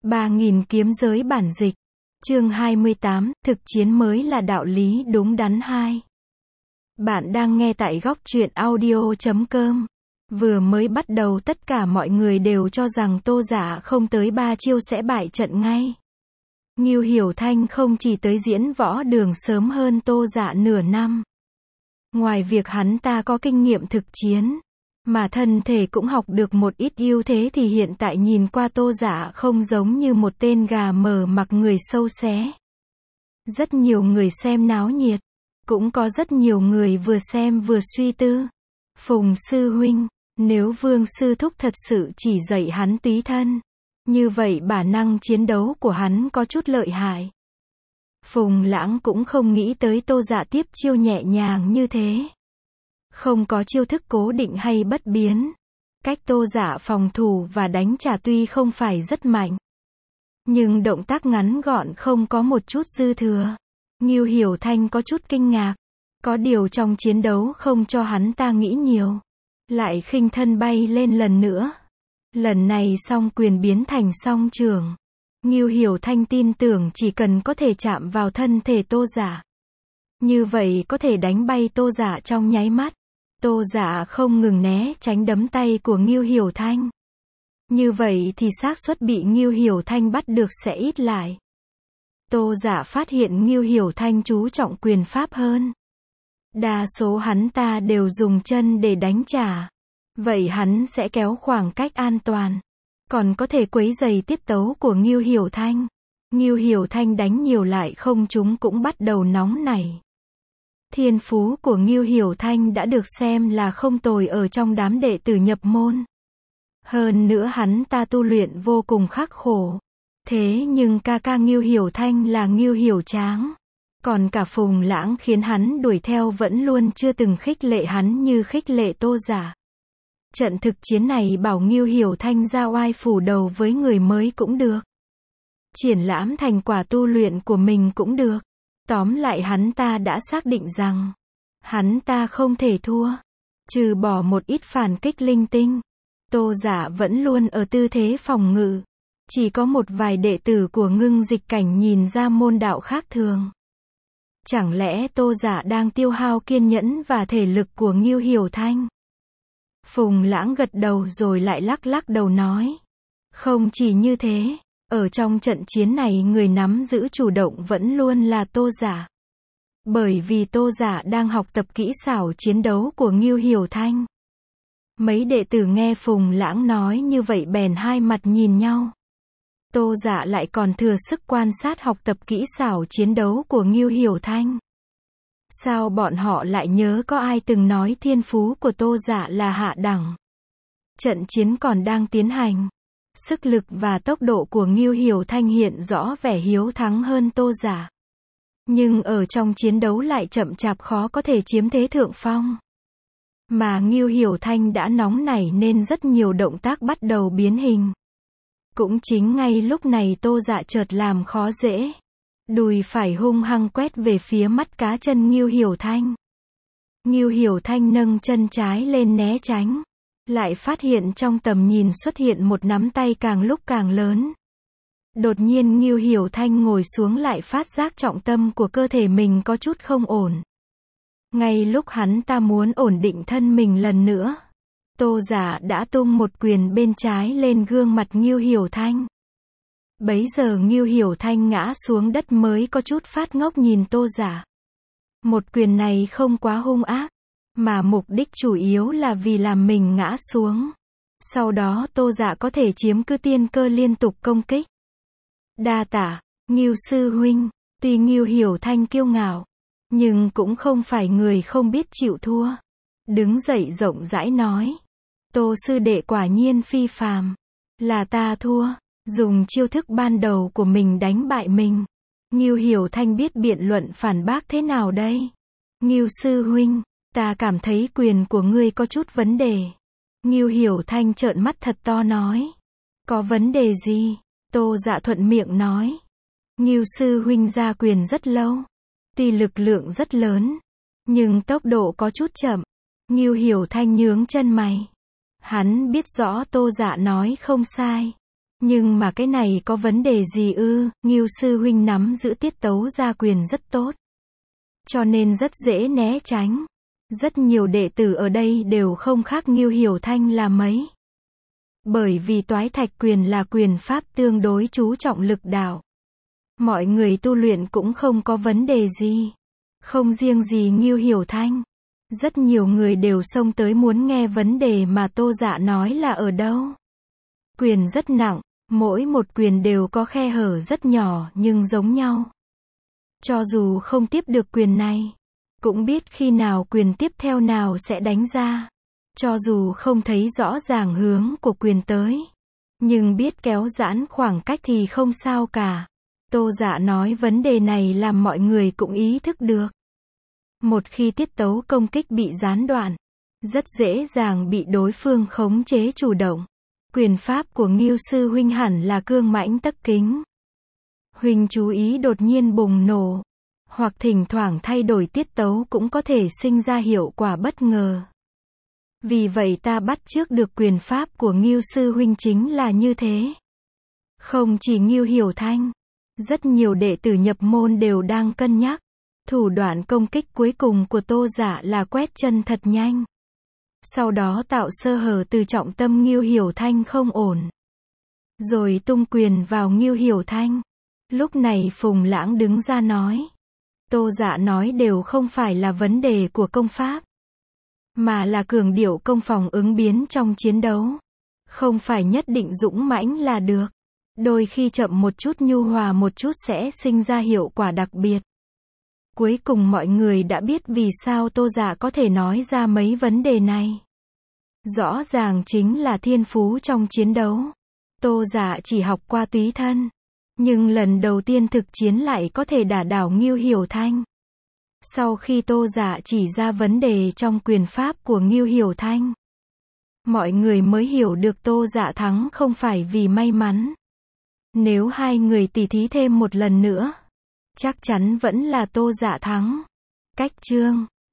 3.000 kiếm giới bản dịch. Chương 28, thực chiến mới là đạo lý đúng đắn 2. Bạn đang nghe tại góc truyện audio.com. Vừa mới bắt đầu tất cả mọi người đều cho rằng Tô Dạ không tới 3 chiêu sẽ bại trận ngay. Ngưu Hiểu Thanh không chỉ tới diễn võ đường sớm hơn Tô Dạ nửa năm. Ngoài việc hắn ta có kinh nghiệm thực chiến, mà thân thể cũng học được một ít ưu thế thì hiện tại nhìn qua Tô Dạ không giống như một tên gà mờ mặc người sâu xé. Rất nhiều người xem náo nhiệt, cũng có rất nhiều người vừa xem vừa suy tư. Phùng sư huynh, nếu Vương sư thúc thật sự chỉ dạy hắn túy thân, như vậy bản năng chiến đấu của hắn có chút lợi hại. Phùng Lãng cũng không nghĩ tới Tô Dạ tiếp chiêu nhẹ nhàng như thế. Không có chiêu thức cố định hay bất biến. Cách Tô Dạ phòng thủ và đánh trả tuy không phải rất mạnh, nhưng động tác ngắn gọn không có một chút dư thừa. Ngưu Hiểu Thanh có chút kinh ngạc. Có điều trong chiến đấu không cho hắn ta nghĩ nhiều. Lại khinh thân bay lên lần nữa. Lần này song quyền biến thành song trường. Ngưu Hiểu Thanh tin tưởng chỉ cần có thể chạm vào thân thể Tô Dạ, như vậy có thể đánh bay Tô Dạ trong nháy mắt. Tô Dạ không ngừng né tránh đấm tay của Ngưu Hiểu Thanh. Như vậy thì xác suất bị Ngưu Hiểu Thanh bắt được sẽ ít lại. Tô Dạ phát hiện Ngưu Hiểu Thanh chú trọng quyền pháp hơn. Đa số hắn ta đều dùng chân để đánh trả. Vậy hắn sẽ kéo khoảng cách an toàn, còn có thể quấy rầy tiết tấu của Ngưu Hiểu Thanh. Ngưu Hiểu Thanh đánh nhiều lại không trúng cũng bắt đầu nóng nảy. Thiên phú của Ngưu Hiểu Thanh đã được xem là không tồi ở trong đám đệ tử nhập môn. Hơn nữa hắn ta tu luyện vô cùng khắc khổ. Thế nhưng ca ca Ngưu Hiểu Thanh là Ngưu Hiểu Tráng. Còn cả Phùng Lãng khiến hắn đuổi theo vẫn luôn chưa từng khích lệ hắn như khích lệ Tô Dạ. Trận thực chiến này bảo Ngưu Hiểu Thanh ra oai phủ đầu với người mới cũng được. Triển lãm thành quả tu luyện của mình cũng được. Tóm lại hắn ta đã xác định rằng hắn ta không thể thua. Trừ bỏ một ít phản kích linh tinh, Tô Dạ vẫn luôn ở tư thế phòng ngự. Chỉ có một vài đệ tử của Ngưng Dịch Cảnh nhìn ra môn đạo khác thường. Chẳng lẽ Tô Dạ đang tiêu hao kiên nhẫn và thể lực của Ngưu Hiểu Thanh? Phùng Lãng gật đầu rồi lại lắc lắc đầu nói. Không chỉ như thế, ở trong trận chiến này người nắm giữ chủ động vẫn luôn là Tô Dạ. Bởi vì Tô Dạ đang học tập kỹ xảo chiến đấu của Ngưu Hiểu Thanh. Mấy đệ tử nghe Phùng Lãng nói như vậy bèn hai mặt nhìn nhau. Tô Dạ lại còn thừa sức quan sát học tập kỹ xảo chiến đấu của Ngưu Hiểu Thanh. Sao bọn họ lại nhớ có ai từng nói thiên phú của Tô Dạ là hạ đẳng? Trận chiến còn đang tiến hành. Sức lực và tốc độ của Ngưu Hiểu Thanh hiện rõ vẻ hiếu thắng hơn Tô Dạ. Nhưng ở trong chiến đấu lại chậm chạp khó có thể chiếm thế thượng phong. Mà Ngưu Hiểu Thanh đã nóng nảy nên rất nhiều động tác bắt đầu biến hình. Cũng chính ngay lúc này Tô Dạ chợt làm khó dễ. Đùi phải hung hăng quét về phía mắt cá chân Ngưu Hiểu Thanh. Ngưu Hiểu Thanh nâng chân trái lên né tránh. Lại phát hiện trong tầm nhìn xuất hiện một nắm tay càng lúc càng lớn. Đột nhiên Ngưu Hiểu Thanh ngồi xuống lại phát giác trọng tâm của cơ thể mình có chút không ổn. Ngay lúc hắn ta muốn ổn định thân mình lần nữa, Tô Dạ đã tung một quyền bên trái lên gương mặt Ngưu Hiểu Thanh. Bấy giờ Ngưu Hiểu Thanh ngã xuống đất mới có chút phát ngốc nhìn Tô Dạ. Một quyền này không quá hung ác, mà mục đích chủ yếu là vì làm mình ngã xuống. Sau đó Tô Dạ có thể chiếm cứ tiên cơ liên tục công kích. Đa tạ, Ngưu sư huynh. Tuy Ngưu Hiểu Thanh kiêu ngạo, nhưng cũng không phải người không biết chịu thua. Đứng dậy rộng rãi nói. Tô sư đệ quả nhiên phi phàm. Là ta thua. Dùng chiêu thức ban đầu của mình đánh bại mình. Ngưu Hiểu Thanh biết biện luận phản bác thế nào đây? Ngưu sư huynh, ta cảm thấy quyền của ngươi có chút vấn đề. Ngưu Hiểu Thanh trợn mắt thật to nói. Có vấn đề gì? Tô Dạ thuận miệng nói. Ngưu sư huynh ra quyền rất lâu. Tuy lực lượng rất lớn, nhưng tốc độ có chút chậm. Ngưu Hiểu Thanh nhướng chân mày. Hắn biết rõ Tô Dạ nói không sai. Nhưng mà cái này có vấn đề gì ư? Ngưu sư huynh nắm giữ tiết tấu gia quyền rất tốt. Cho nên rất dễ né tránh. Rất nhiều đệ tử ở đây đều không khác Ngưu Hiểu Thanh là mấy. Bởi vì toái thạch quyền là quyền pháp tương đối chú trọng lực đạo. Mọi người tu luyện cũng không có vấn đề gì. Không riêng gì Ngưu Hiểu Thanh. Rất nhiều người đều xông tới muốn nghe vấn đề mà Tô Dạ nói là ở đâu. Quyền rất nặng, mỗi một quyền đều có khe hở rất nhỏ nhưng giống nhau. Cho dù không tiếp được quyền này, cũng biết khi nào quyền tiếp theo nào sẽ đánh ra. Cho dù không thấy rõ ràng hướng của quyền tới, nhưng biết kéo giãn khoảng cách thì không sao cả. Tô Dạ nói vấn đề này làm mọi người cũng ý thức được. Một khi tiết tấu công kích bị gián đoạn, rất dễ dàng bị đối phương khống chế chủ động. Quyền pháp của Ngưu sư huynh hẳn là cương mãnh tấc kính. Huynh chú ý đột nhiên bùng nổ, hoặc thỉnh thoảng thay đổi tiết tấu cũng có thể sinh ra hiệu quả bất ngờ. Vì vậy ta bắt chước được quyền pháp của Ngưu sư huynh chính là như thế. Không chỉ Ngưu Hiểu Thanh, rất nhiều đệ tử nhập môn đều đang cân nhắc. Thủ đoạn công kích cuối cùng của Tô Dạ là quét chân thật nhanh. Sau đó tạo sơ hở từ trọng tâm Ngưu Hiểu Thanh không ổn. Rồi tung quyền vào Ngưu Hiểu Thanh. Lúc này Phùng Lãng đứng ra nói. Tô Dạ nói đều không phải là vấn đề của công pháp, mà là cường điệu công phòng ứng biến trong chiến đấu. Không phải nhất định dũng mãnh là được. Đôi khi chậm một chút nhu hòa một chút sẽ sinh ra hiệu quả đặc biệt. Cuối cùng mọi người đã biết vì sao Tô Dạ có thể nói ra mấy vấn đề này. Rõ ràng chính là thiên phú trong chiến đấu. Tô Dạ chỉ học qua túy thân, nhưng lần đầu tiên thực chiến lại có thể đả đảo Ngưu Hiểu Thanh. Sau khi Tô Dạ chỉ ra vấn đề trong quyền pháp của Ngưu Hiểu Thanh, mọi người mới hiểu được Tô Dạ thắng không phải vì may mắn. Nếu hai người tỉ thí thêm một lần nữa, chắc chắn vẫn là Tô Dạ thắng. Cách chương